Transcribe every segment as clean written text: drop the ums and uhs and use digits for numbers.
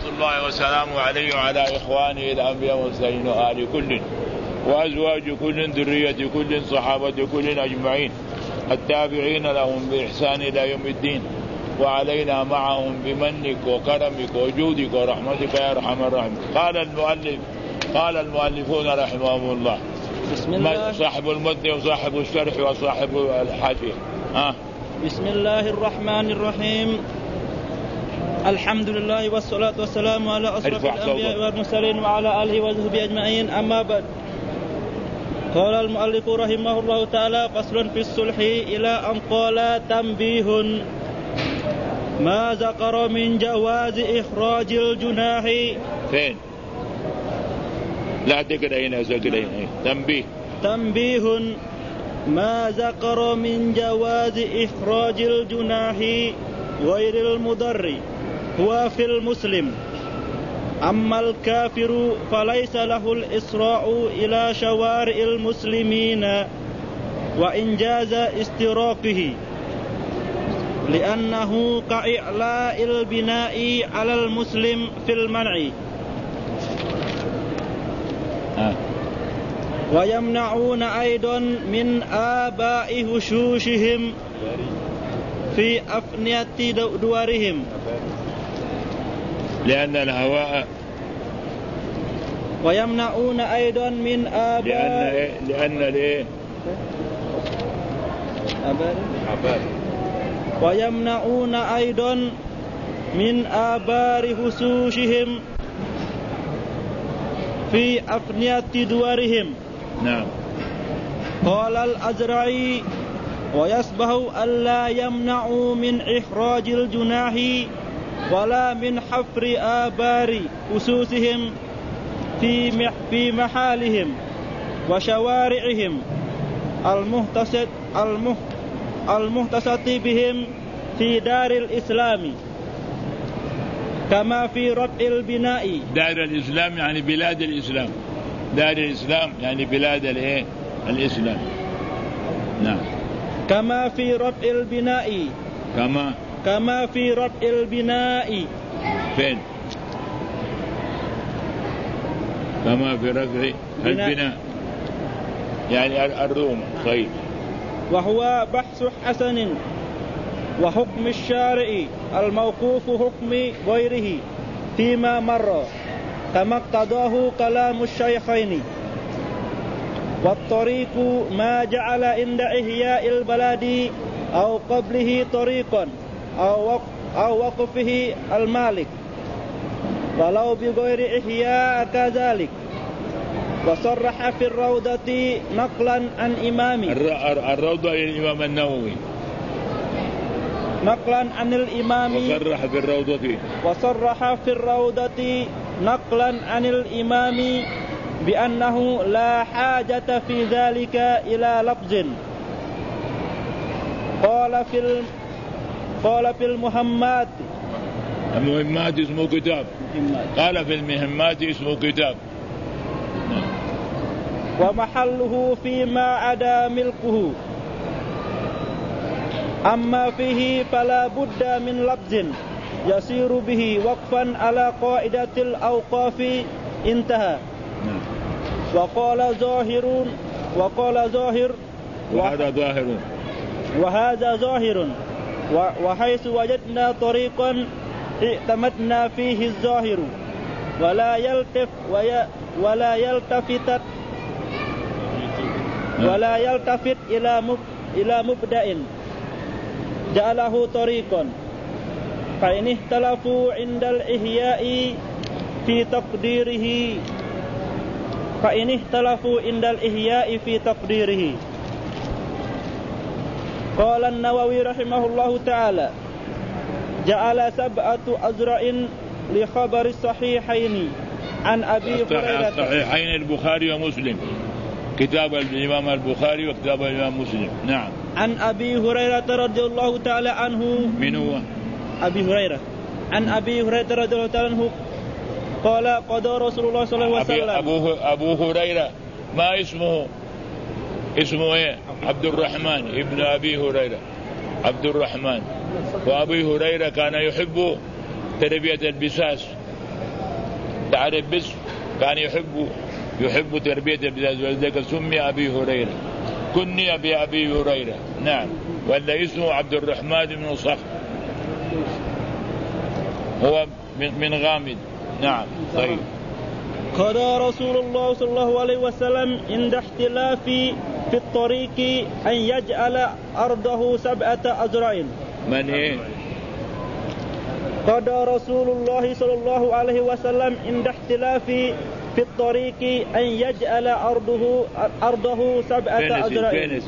الله وسلامه عليه وعلى إخوانه الأنبياء والمرسلين وآل كل وأزواج كل ذرية كل صحابة كل أجمعين التابعين لهم بإحسان إلى يوم الدين وعلينا معهم بمنك وكرمك وجودك ورحمتك يا أرحم الراحمين. قال المؤلفون رحمهم الله صاحب المتن وصاحب الشرح وصاحب الحاشية. بسم الله الرحمن الرحيم. الحمد لله والصلاة والسلام على أشرف الأنبياء والمرسلين وعلى آله وصحبه أجمعين. أما بعد، قال المؤلف رحمه الله تعالى: فصل في الصلح إلى أن قال: تنبيه ما ذكر من جواز إخراج الجناح. فين؟ لا تقرأين تنبيه ما ذكر من جواز إخراج الجناح غير المضر هو في المسلم. أما الكافر فليس له الإسراء إلى شوارع المسلمين وإن جاز استراقه، لأنه كإعلاء البناء على المسلم في المنع. ويمنعون أيضا من آباء هشوشهم في أفنية دورهم، لأن الهواء. ويمنعون أيضا من آباء ويمنعون أيضا من آبار هشوشهم في أفنية دورهم. نعم. قال الأزرعي: ويصبح ألا يمنعوا من إخراج الجناح ولا من حفر آبار أسوسهم في محالهم وشوارعهم المهتصة بهم في دار الإسلام، كما في رفع البناء. دار الإسلام يعني بلاد الإسلام. دار الإسلام يعني بلاد الإسلام. نعم. كما في رفع البناء. كما في رفع البناء. فين؟ كما في رفع البناء يعني الروم. طيب. وهو بحث حسن، وحكم الشارع الموقوف حكم غيره فيما مر، كما اقتضاه كلام الشيخين. والطريق ما جعل عند إحياء البلد أو قبله طريقا أو وقفه المالك، ولو بغير إحياء كذلك. وصرح في الروضة نقلا عن إمام الروضة الإمام النووي، نقلا عن الإمام. وصرح في الروضة نقلا عن الإمام بأنه لا حاجة في ذلك إلى لفظ. قال في المهمات اسمه كتاب. قال في المهمات اسمه كتاب. ومحله فيما عدا ملكه. أما فيه فلا بد من لفظ يسير به وقفا على قاعدة الأوقاف. انتهى. وقال ظاهر وهذا ظاهر وحيث وجدنا طريقا اعتمدنا فيه الظاهر ولا يلتفت إلى مبدأ جعله طريقا. فإن اختلفوا عند الإحياء في تقديره قال النووي رحمه الله تعالى: جعل 7 أزرع لخبر الصحيحين عن أبي هريرة. الصحيحين البخاري ومسلم، كتاب الإمام البخاري وكتاب الإمام مسلم. نعم. عن أبي هريرة رضي الله تعالى عنه. من هو؟ أبي هريرة. عن أبي هريرة رضي الله تعالى عنه قال: قضى رسول الله صلى الله عليه وسلم. أبو هريرة ما اسمه؟ اسمه ايه؟ عبد الرحمن ابن أبي هريرة، عبد الرحمن. وأبي هريرة كان يحب تربية البساس تعرف بس كان يحب تربية الأولاد، ولذلك سمي أبي هريرة، كني بأبي هريرة. نعم. ولا اسمه عبد الرحمن بن صخر، هو من غامد. نعم. طيب. قضى رسول الله صلى الله عليه وسلم عند اختلاف في الطريق أن يجعل أرضه 7 أذرع. من إيه؟ قضى رسول الله صلى الله عليه وسلم عند اختلاف في الطريق أن يجعل أرضه 7 أذرع.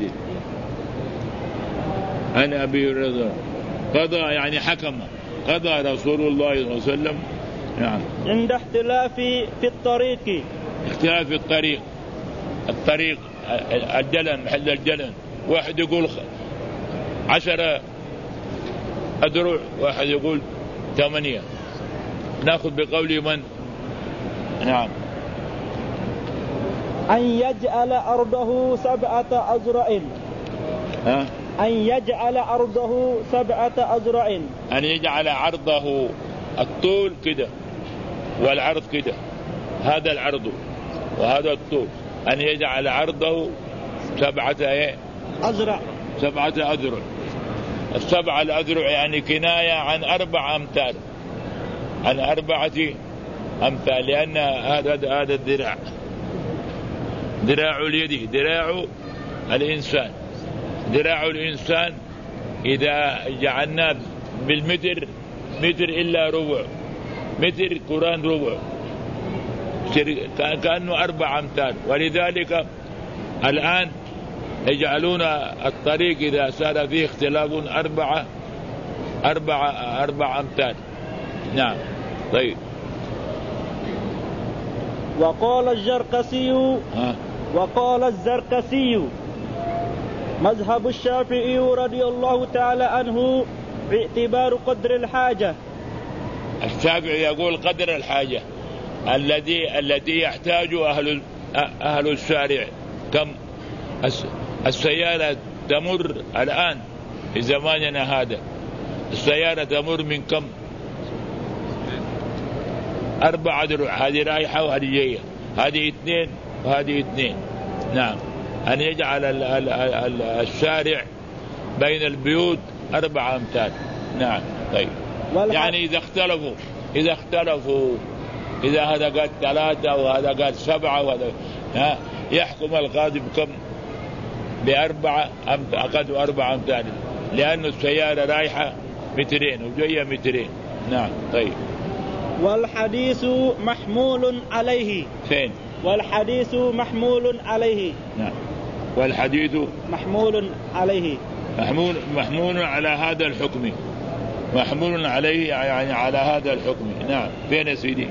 أنا أبي هريرة قضى يعني حكم، قضى رسول الله صلى الله عليه وسلم. نعم. عند اختلاف في الطريق، اختلاف في الطريق الجلن، محل الجلن، واحد يقول 10 أذرع، واحد يقول 8. نأخذ بقول من؟ نعم. أن يجعل أرضه 7 أذرع. أن يجعل أرضه 7 أذرع. أن يجعل عرضه الطول كده والعرض كده، هذا العرض وهذا الطول. أن يجعل عرضه 7 أذرع. 7 أذرع. 7 الأذرع يعني كناية عن 4 أمتار، عن 4 أمتار، لأن هذا الذراع، ذراع اليد، ذراع الإنسان. ذراع الإنسان إذا جعلناه بالمتر، متر إلا ربع، متر قرآن ربع، كأنه 4 أمتار. ولذلك الآن يجعلون الطريق إذا صار فيه اختلاف 4 أمتار. نعم. طيب. وقال الزركسي مذهب الشافعي رضي الله تعالى عنه باعتبار قدر الحاجة. الشافعي يقول قدر الحاجة الذي يحتاج أهل الشارع. كم السيارة تمر الآن في زماننا هذا، السيارة تمر من كم؟ 4 أذرع، هذه رايحة وهذه جاية، هذه 2 وهذه 2. نعم. أن يجعل الشارع بين البيوت 4 أمتار. نعم. طيب. يعني إذا اختلفوا إذا هذا قال 3 وهذا قال 7 وهذا يحكم القاضي بكم؟ ب4 أقل 4 أمتار، لأن السيارة رايحة 2 وجاية 2. نعم. طيب. والحديث محمول عليه. فين؟ والحديث محمول عليه. نعم. والحديث محمول عليه، محمول على هذا الحكم، محمول عليه يعني على هذا الحكم. نعم. فين يا سيدي؟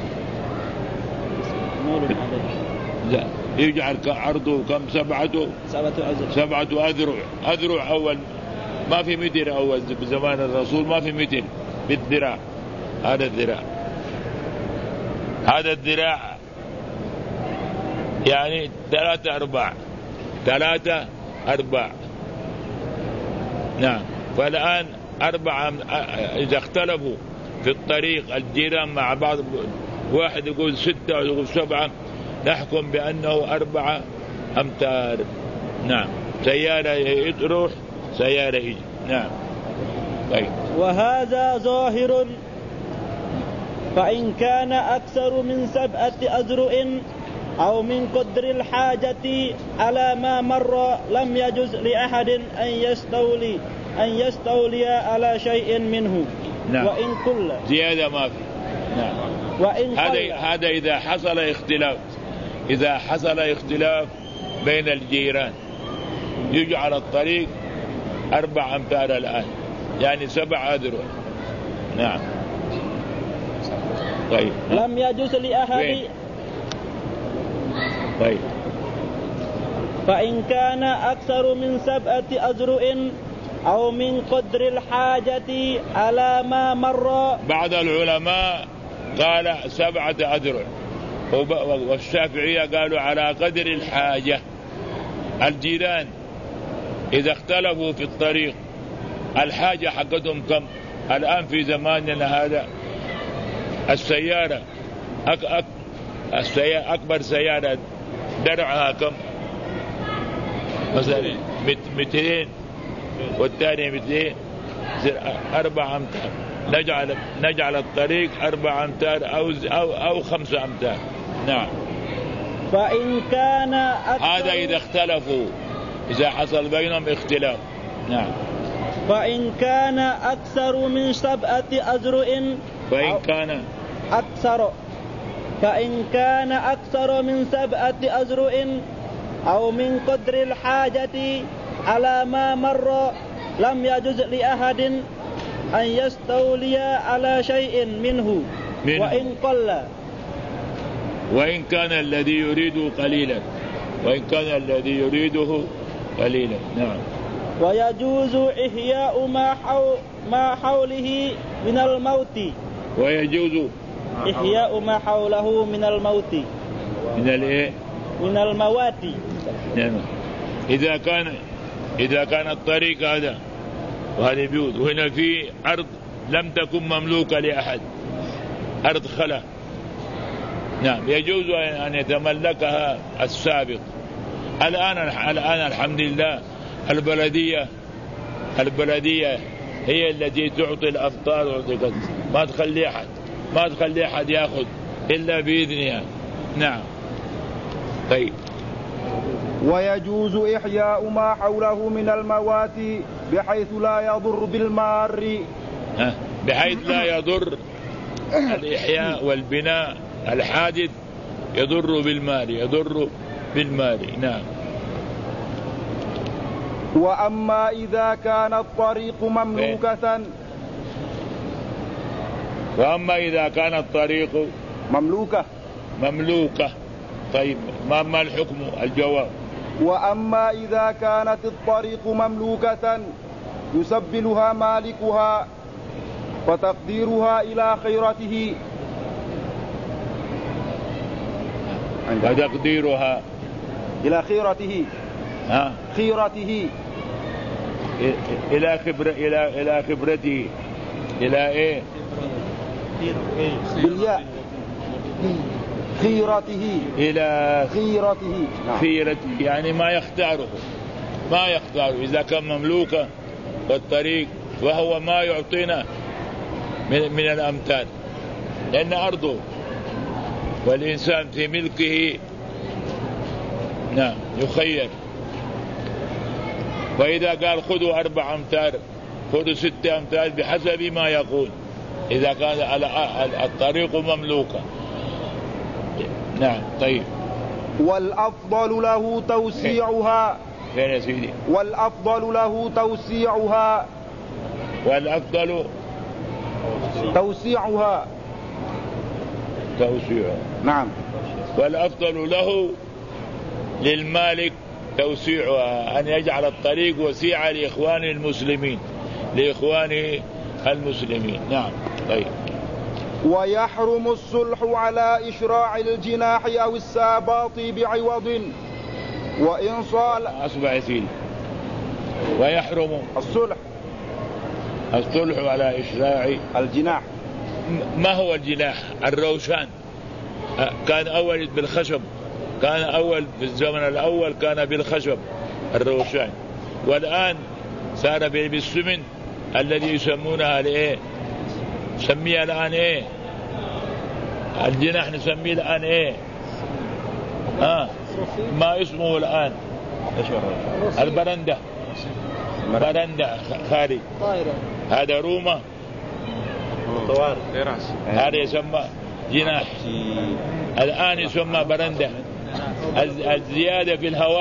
محمول عليه. لا، يجعل عرضه كم؟ 7 أذرع. أذرع أول ما في متر، أول بزمان الرسول ما في متر، بالذراع. هذا الذراع يعني 3 أرباع. نعم. فالآن 4 إذا اختلفوا في الطريق الجيران مع بعض، واحد يقول 6 ويقول 7، نحكم بأنه 4 أمتار. نعم. سيارة تروح، سيارة يجي. نعم. طيب. وهذا ظاهر، فإن كان أكثر من 7 أذرع أو من قدر الحاجة على ما مر لم يجوز لأحد أن يستولي على شيء منه. نعم. وإن كل زيادة ما في. نعم. وإن هذا إذا حصل اختلاف بين الجيران، يجعل الطريق 4 أمتار الآن، يعني 7 أذرع. نعم. طيب. لم يجوز لأحد. طيب. فإن كان أكثر من 7 أذرع أو من قدر الحاجة على ما مر. بعض العلماء قال 7 أذرع، والشافعية قالوا على قدر الحاجة. الجيران إذا اختلفوا في الطريق، الحاجة حقتهم كم؟ الآن في زماننا هذا السيارة أكبر سيارة درعها كم؟ مثلا 200 والثانية 200 4 أمتار. نجعل الطريق 4 أمتار أو 5 أمتار. نعم. فإن كان هذا إذا اختلفوا، إذا حصل بينهم اختلاف. نعم. فإن كان أكثر من 7 أذرع فإن كان أكثر من 7 أذرع أو من قدر الحاجة على ما مر لم يجوز لأحد أن يستولي على شيء منه وإن قل، وإن كان الذي يريده قليلا، قليلا. نعم. ويجوز إحياء ما حوله من الموت. ويجوز إحياء ما حوله من الموت. من الإيه؟ من الموات. نعم. إذا كان الطريق هذا وهذه بيوت، وهنا في أرض لم تكن مملوكة لأحد، أرض خلا، نعم، يجوز أن يتملكها السابق. الآن الحمد لله البلدية هي التي تعطي الأفطار، ما تخلي أحد يأخذ إلا بإذنها. نعم. طيب. ويجوز إحياء ما حوله من الموات بحيث لا يضر بالمار. بحيث لا يضر الإحياء والبناء الحادث يضر بالمال. نعم. وأما إذا كان الطريق مملوكة. وأما إذا كان الطريق مملوكة. طيب، ما الحكم؟ الجواب: وأما إذا كانت الطريق مملوكة يسبلها مالكها فتقديرها إلى خيرته. فتقديرها إلى خيرته. خيرته إلى خبرته. إلى إيه؟ بالياء. خيرته. إلى خيرته. خيرته يعني ما يختاره. إذا كان مملوكة والطريق وهو ما يعطينا من الأمثال، لأن أرضه والإنسان في ملكه. نعم، يخير. وإذا قال خذوا 4 أمتار، خذوا 6 أمتار بحسب ما يقول، إذا كان الطريق مملوكة. نعم. طيب. والأفضل له توسيعها. فين يا سيدي؟ والأفضل له توسيعها. والأفضل توسيعها. نعم. والأفضل له للمالك توسيعها، أن يجعل الطريق وسيعة لإخوانه المسلمين. نعم. طيب. ويحرم الصلح على إشراع الجناح أو الساباط بعوض وإن صال. أصبح يسير. ويحرم الصلح على إشراع الجناح. ما هو الجناح؟ الروشان كان أول بالخشب، كان أول في الزمن الأول كان بالخشب الروشان، والآن صار بالسمن الذي يسمونها الإيه؟ نسميها الآن إيه؟ الجناح نسميه الآن إيه؟ ما اسمه الآن؟ البرندة خارج. هذا رومة، هذا يسمى جناح، الآن يسمى برندة. الزيادة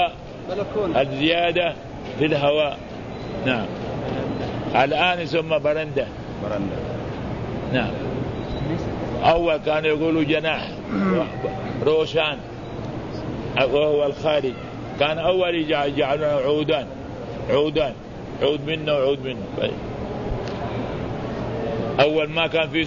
في الهواء. نعم. الآن يسمى برندة. نعم. أول كانوا يقولوا جناح روشان وهو الخارج، كان أول يجعلون عودان عود منه وعود منه. أول ما كان في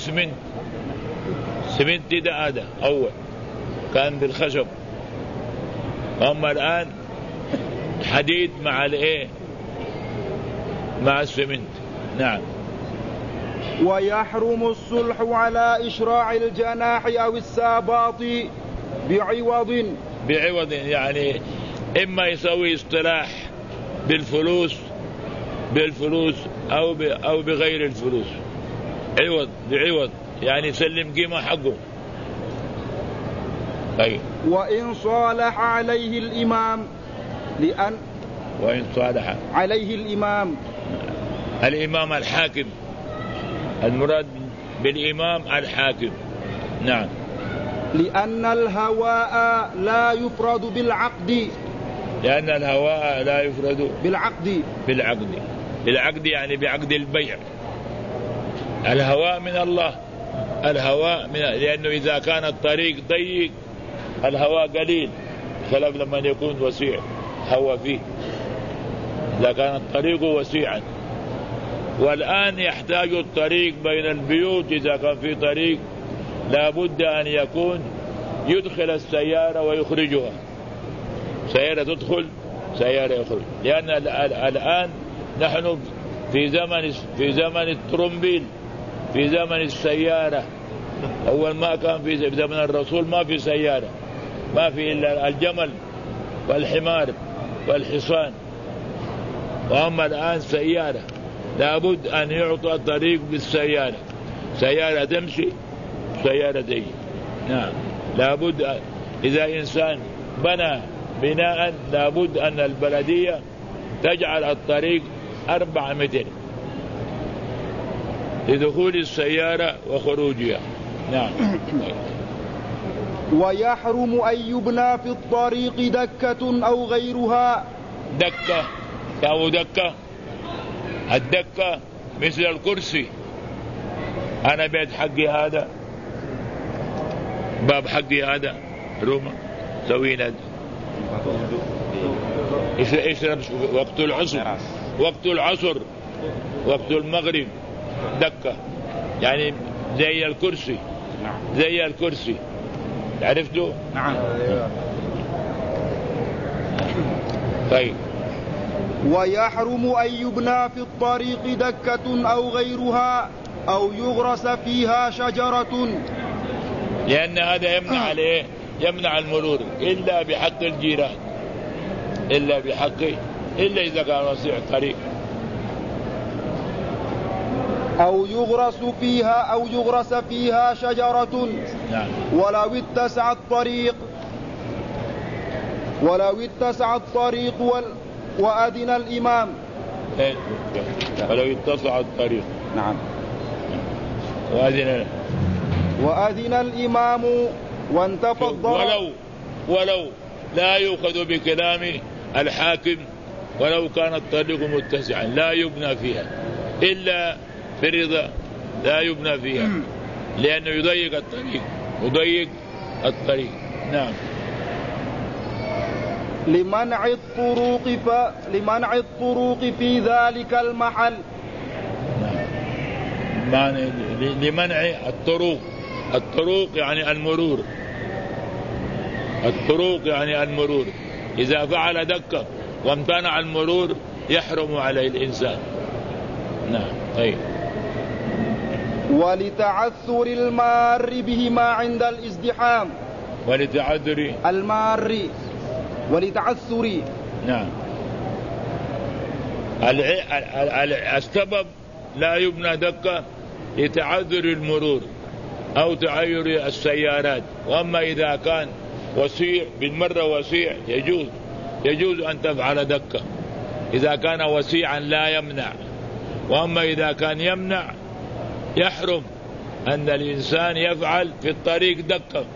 سمنت هذا أول كان بالخشب، أما الآن حديد مع الإيه؟ مع السمنت. نعم. ويحرم الصلح على إشراع الجناح أو الساباط بعوض يعني إما يسوي اصطلاح بالفلوس أو بغير الفلوس، بعوض يعني يسلم قيمة حقه. طيب. وإن صالح عليه الإمام وإن صالح عليه الإمام الحاكم، المراد بالإمام الحاكم. نعم. لأن الهواء لا يفرد بالعقد. لأن الهواء لا يفرد بالعقد يعني بعقد البيع. الهواء من الله، لأنه إذا كان الطريق ضيق الهواء قليل، خلاف لما يكون وسيع هواء فيه. إذا كان الطريق وسيعا، والآن يحتاج الطريق بين البيوت، إذا كان في طريق لابد أن يكون يدخل السيارة ويخرجها، سيارة تدخل سيارة يخرج، لأن الآن نحن في زمن الترمبيل، في زمن السيارة. أول ما كان في زمن الرسول ما في سيارة، ما في إلا الجمل والحمار والحصان، وأما الآن سيارة، لابد أن يعطى الطريق بالسيارة، سيارة تمشي سيارة تجي. نعم. لابد إذا إنسان بنى بناء لابد أن البلدية تجعل الطريق 4 متر لدخول السيارة وخروجها. نعم. ويحرم أن يبنى في الطريق دكة أو غيرها. دكة أو دكة، الدكة مثل الكرسي. أنا بيت حقي هذا، باب حقي هذا روما سوينا اشرب وقت العصر وقت المغرب دكة، يعني زي الكرسي عرفتوا؟ نعم. طيب. ويحرم أن يبنى في الطريق دكة أو غيرها أو يغرس فيها شجرة، لأن هذا يمنع المرور إلا بحق الجيران، إلا إذا كان وسيع الطريق. أو يغرس فيها شجرة. نعم. ولو اتسع الطريق وأذن الإمام. ولو اتسع الطريق. نعم. وأذن الإمام وانتفى الضرر. ولو لا يؤخذ بكلام الحاكم، ولو كان الطريق متسعا لا يبنى فيها إلا برضا، لا يبنى فيها لأنه يضيق الطريق. نعم. لمنع الطرق في ذلك المحل. نعم. لمنع الطرق يعني المرور. إذا فعل دكة وامتنع المرور يحرم عليه الإنسان. نعم. طيب. ولتعثر المار بهما عند الازدحام. ولتعثر المار. نعم. السبب لا يبنى دكة لتعذر المرور أو تعير السيارات، وأما إذا كان وسيع بالمرة وسيع يجوز أن تفعل دكة إذا كان وسيعا لا يمنع، وأما إذا كان يمنع يحرم أن الإنسان يفعل في الطريق دكة،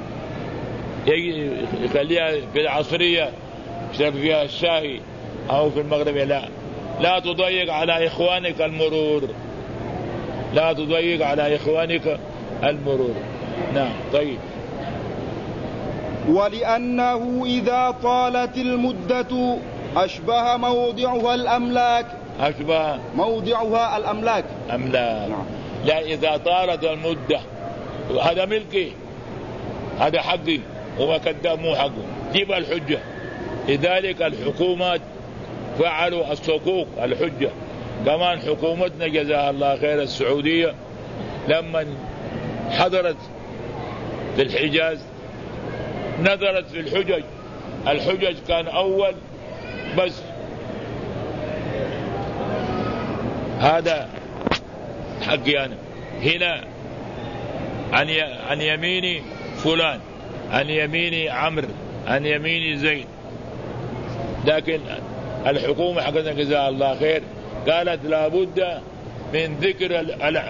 يخليها في العصرية يشرب فيها الشاي أو في المغرب. لا تضيق على إخوانك المرور. نعم. طيب. ولأنه إذا طالت المدة أشبه موضعها الأملاك. نعم. لا، إذا طالت المدة هذا ملكي، هذا حقي، هو كذاب مو حقه، جيب الحجة. لذلك الحكومات فعلوا الصكوك الحجة، كمان حكومتنا جزاها الله خير السعودية لما حضرت في الحجاز نظرت في الحجج كان أول بس هذا حقي أنا هنا عن يميني فلان، عن يميني عمرو، عن يميني زيد. لكن الحكومة حقنا جزاها الله خير قالت لابد من ذكر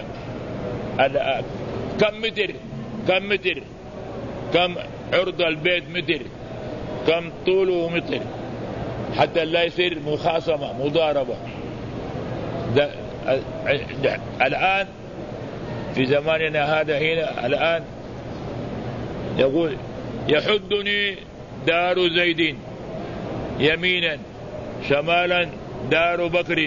كم متر، كم عرض البيت متر، كم طوله متر، حتى لا يصير مخاصمة مضاربة. الآن في زماننا هذا هنا الآن يقول يحدني دار زيد يمينا شمالا دار بكر،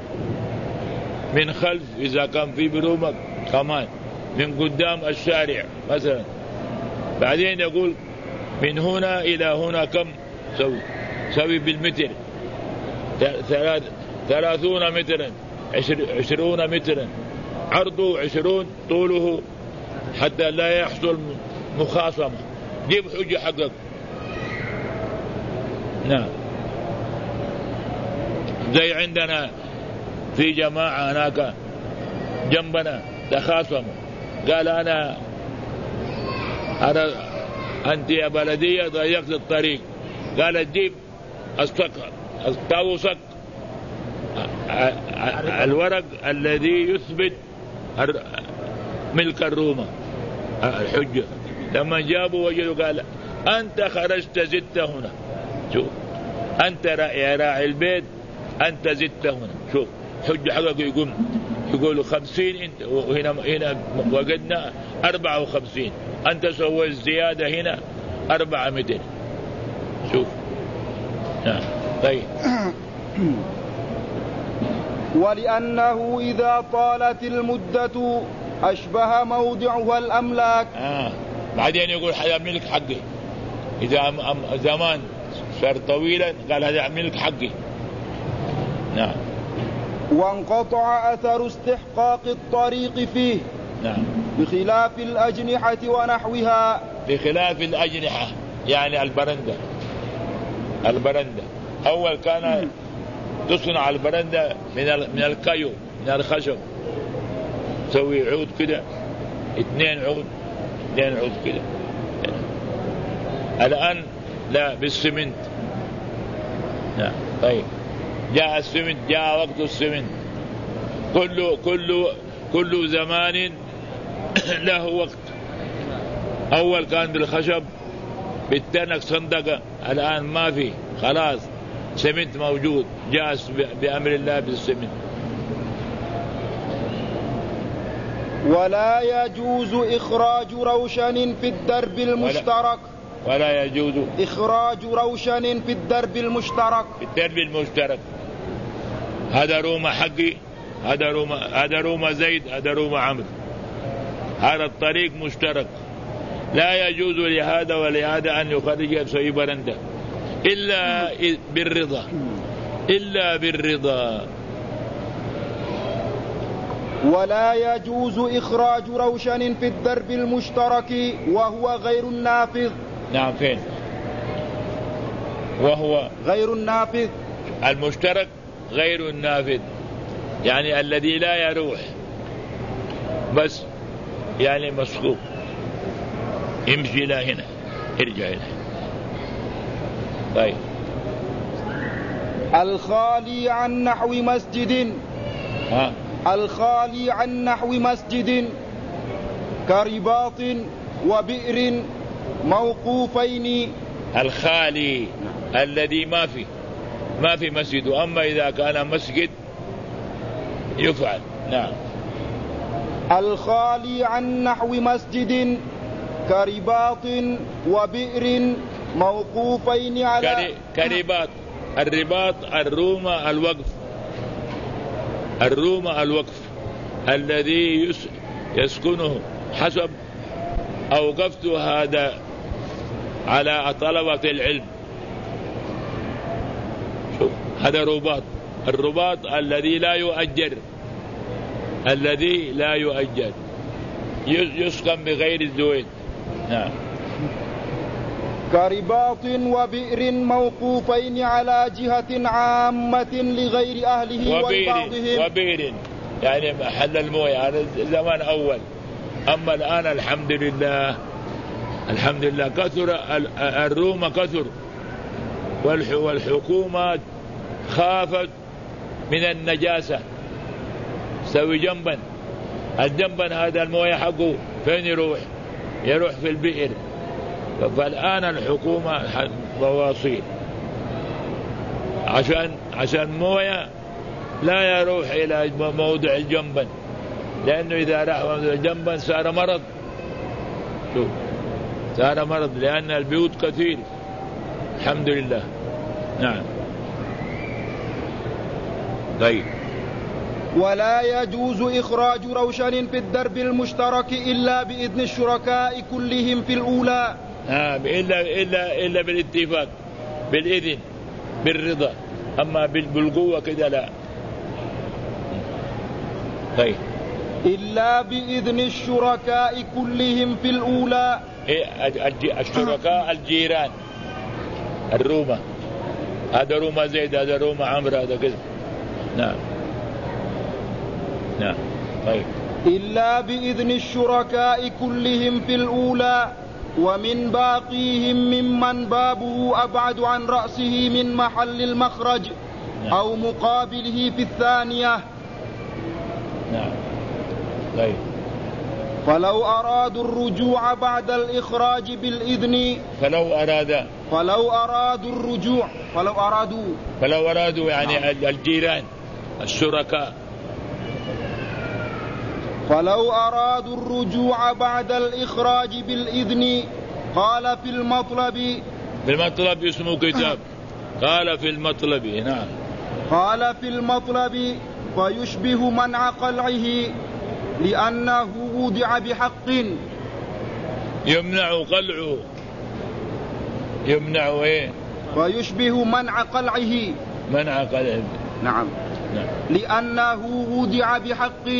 من خلف إذا كان في برومك كمان، من قدام الشارع مثلا. بعدين يقول من هنا إلى هنا كم سوي بالمتر 30 مترا 20 مترا، عرضه 20 طوله، حتى لا يحصل مخاصمة. جيب حجة حقك. نعم. زي عندنا في جماعة هناك جنبنا تخاصموا، قال أنت يا بلدية ضيقت الطريق، قال تجيب توثق الورق الذي يثبت ملك الرومة الحجة. لما جابوا وجدوا قال أنت خرجت زدت هنا. شوف أنت يا راعي البيت أنت زدت هنا. شوف حجة حقك يقولوا 50 انت، وهنا وجدنا 54، أنت سويت زيادة هنا 400. شوف. نعم. طيب. ولأنه إذا طالت المدة أشبه موضعها الأملاك. بعدين يقول هذا ملك حقي. إذا زمان صار طويلا قال هذا ملك حقي. نعم. وانقطع أثر استحقاق الطريق فيه. نعم. بخلاف الأجنحة ونحوها. بخلاف الأجنحة يعني البرندة. أول كان تصنع البرندة من الكيو، من الخشب، تسوي عود كده 2 عود كده. الآن لا، بالسمنت. نعم. طيب. جاء السمنت، جاء وقت السمنت. كل زمان له وقت. أول كان بالخشب بالتنك صندقة، الآن ما في، خلاص سمنت موجود، جاء بأمر الله بالسمنت. ولا يجوز إخراج روشن في الدرب المشترك. ولا يجوز إخراج روشن في الدرب المشترك. هذا روما حقي، هذا روما زيد، هذا روما عمرو، هذا الطريق مشترك. لا يجوز لهذا ولهذا أن يخرج في برندة إلا بالرضا. ولا يجوز إخراج روشن في الدرب المشترك وهو غير النافذ. نعم. فين؟ وهو غير النافذ. المشترك غير النافذ يعني الذي لا يروح، بس يعني مسقوط، يمشي إلى هنا يرجع إلى. طيب. الخالي عن نحو مسجد. الخالي عن نحو مسجد كرباط وبئر موقوفين. الخالي الذي ما في مسجد، أما إذا كان مسجد يفعل. نعم. الخالي عن نحو مسجد كرباط وبئر موقوفين على كرباط. الرباط الروم الوقف الذي يسكنه حسب أوقفت هذا على طلبة العلم. شوف هذا رباط، الرباط الذي لا يؤجر، الذي لا يؤجر يسكن بغير الزويد. نعم. كرباط وبئر موقوفين على جهة عامة لغير أهله ولبعضهم. وبئر يعني محل المويه، هذا زمان أول. أما الآن الحمد لله، الحمد لله كثر الروم كثر، والحكومات خافت من النجاسة. سوي جنبا، الجنبا هذا المويه حقه فين يروح؟ يروح في البئر. فالآن الحكومة بواصيل عشان مويه لا يروح إلى موضع الجنبا، لأنه إذا راح موضع الجنبا صار مرض. شوف صار مرض، لأن البيوت كثير الحمد لله. نعم. طيب. ولا يجوز إخراج روشن في الدرب المشترك إلا بإذن الشركاء كلهم في الأولى. إلا بالاتفاق، بالإذن، بالرضا. أما بالقوة كده لا. طيب. إلا بإذن الشركاء كلهم في الأولى. الشركاء الجيران، الرومة، هذا رومة زيد، هذا رومة عمرو، هذا كذا. نعم. نعم. طيب. إلا بإذن الشركاء كلهم في الأولى، ومن باقيهم ممن بابه أبعد عن رأسه من محل المخرج أو مقابله في الثانية. نعم. طيب. فلو أرادوا الرجوع بعد الإخراج بالإذن، فلو أرادوا يعني الجيران الشركاء، فلو أرادوا الرجوع بعد الإخراج بالإذن. قال في المطلب اسمه كتاب. قال في المطلب. نعم. قال في المطلب فيشبه منع قلعه لأنه وضع بحق. يمنع قلعه. يمنع ايه؟ فيشبه منع قلعه. منع قلعه. نعم. لأنه وضع بحق.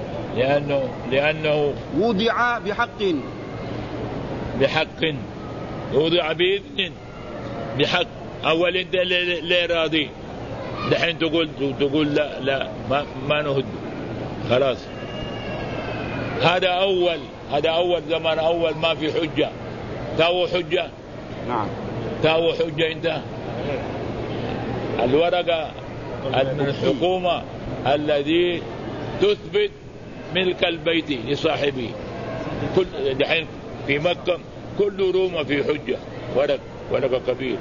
لأنه وضع بحق. وضع بإذن بحق. أول أنت ليه راضي، دحين تقول لا ما نهد، خلاص. هذا أول زمان أول ما في حجة. تاو حجة. نعم. تاو حجة. أنت الورقة من الحكومة الذي تثبت ملك البيت لصاحبه. كل دحين في مكة كل رومة في حجة، ورقة كبير.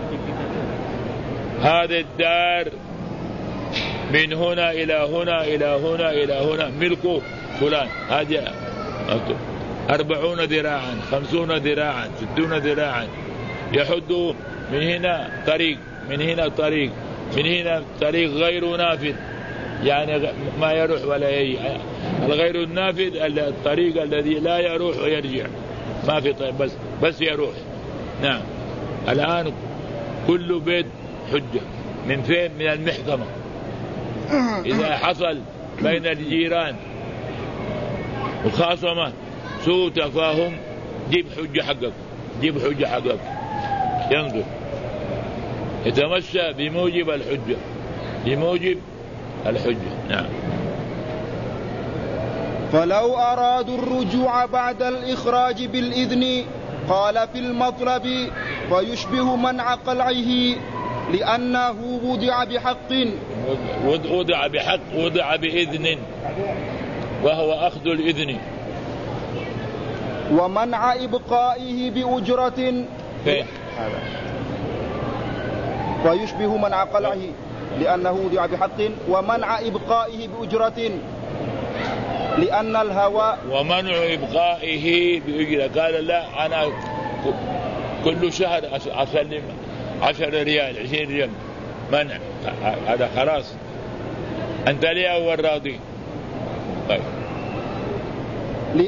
هذا الدار من هنا إلى هنا إلى هنا إلى هنا ملك فلان. هذا 40 ذراعا، 50 ذراعا، 60 ذراعا. يحد من هنا طريق، من هنا طريق، من هنا طريق غير نافذ، يعني ما يروح ولا يجي. الغير النافذ الطريق الذي لا يروح ويرجع، ما في طريق، بس يروح. نعم. الآن كل بيت حجة. من فين؟ من المحكمة. إذا حصل بين الجيران مخاصمة، سوء تفاهم، جيب حجة حقك، ينظر، يتمشى بموجب الحجة. نعم. فلو أرادوا الرجوع بعد الإخراج بالإذن. قال في المطلب فيشبه منع قلعه لأنه وضع بحق. وضع بإذن، وهو أخذ الإذن. ومنع إبقائه بأجرة. فيشبه منع قلعه لأنه وضع بحق، ومنع إبقائه بأجرة لأن الهوى. ومنع إبقائه بأجرة، قال لا أنا كل شهر أسلم 10 ريال 20 ريال، منع. هذا خلاص أنت لي أول راضي. طيب.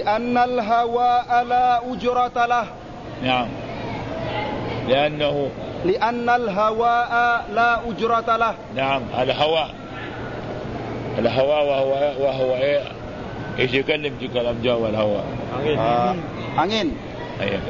لأن الهواء لا أجرة له. نعم. لأنه لأن الهواء لا أجرة له. نعم الهواء وهو إيه؟ إيش يكلم في كلام جو الهواء؟ angin. أيه.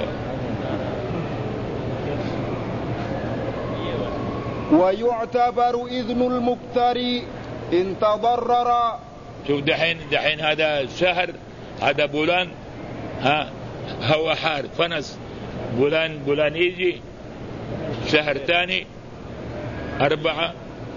ويعتبر إذن المقتري إن تضرر. شوف دحين هذا شهر، هذا بولان، هوا حار فنس، بولان يجي شهر ثاني 4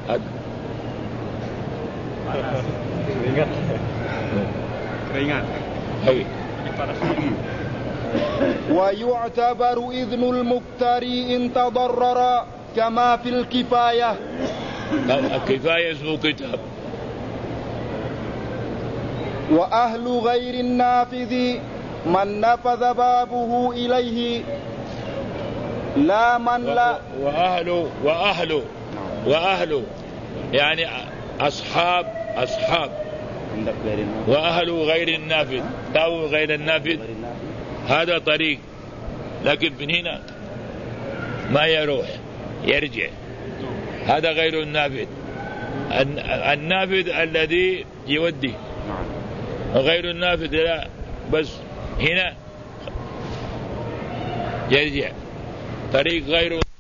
ويعتبر إذن المقتري إن تضرر كما في الكفاية. الكفاية اسمه كتاب. وأهل غير النافذ من نفذ بابه إليه لا من لا. وأهل يعني أصحاب وأهل غير النافذ. تاو غير النافذ هذا طريق، لكن من هنا ما يروح يرجع، هذا غير النافذ. النافذ الذي يودي، وغير النافذ لا، بس هنا يرجع طريق غير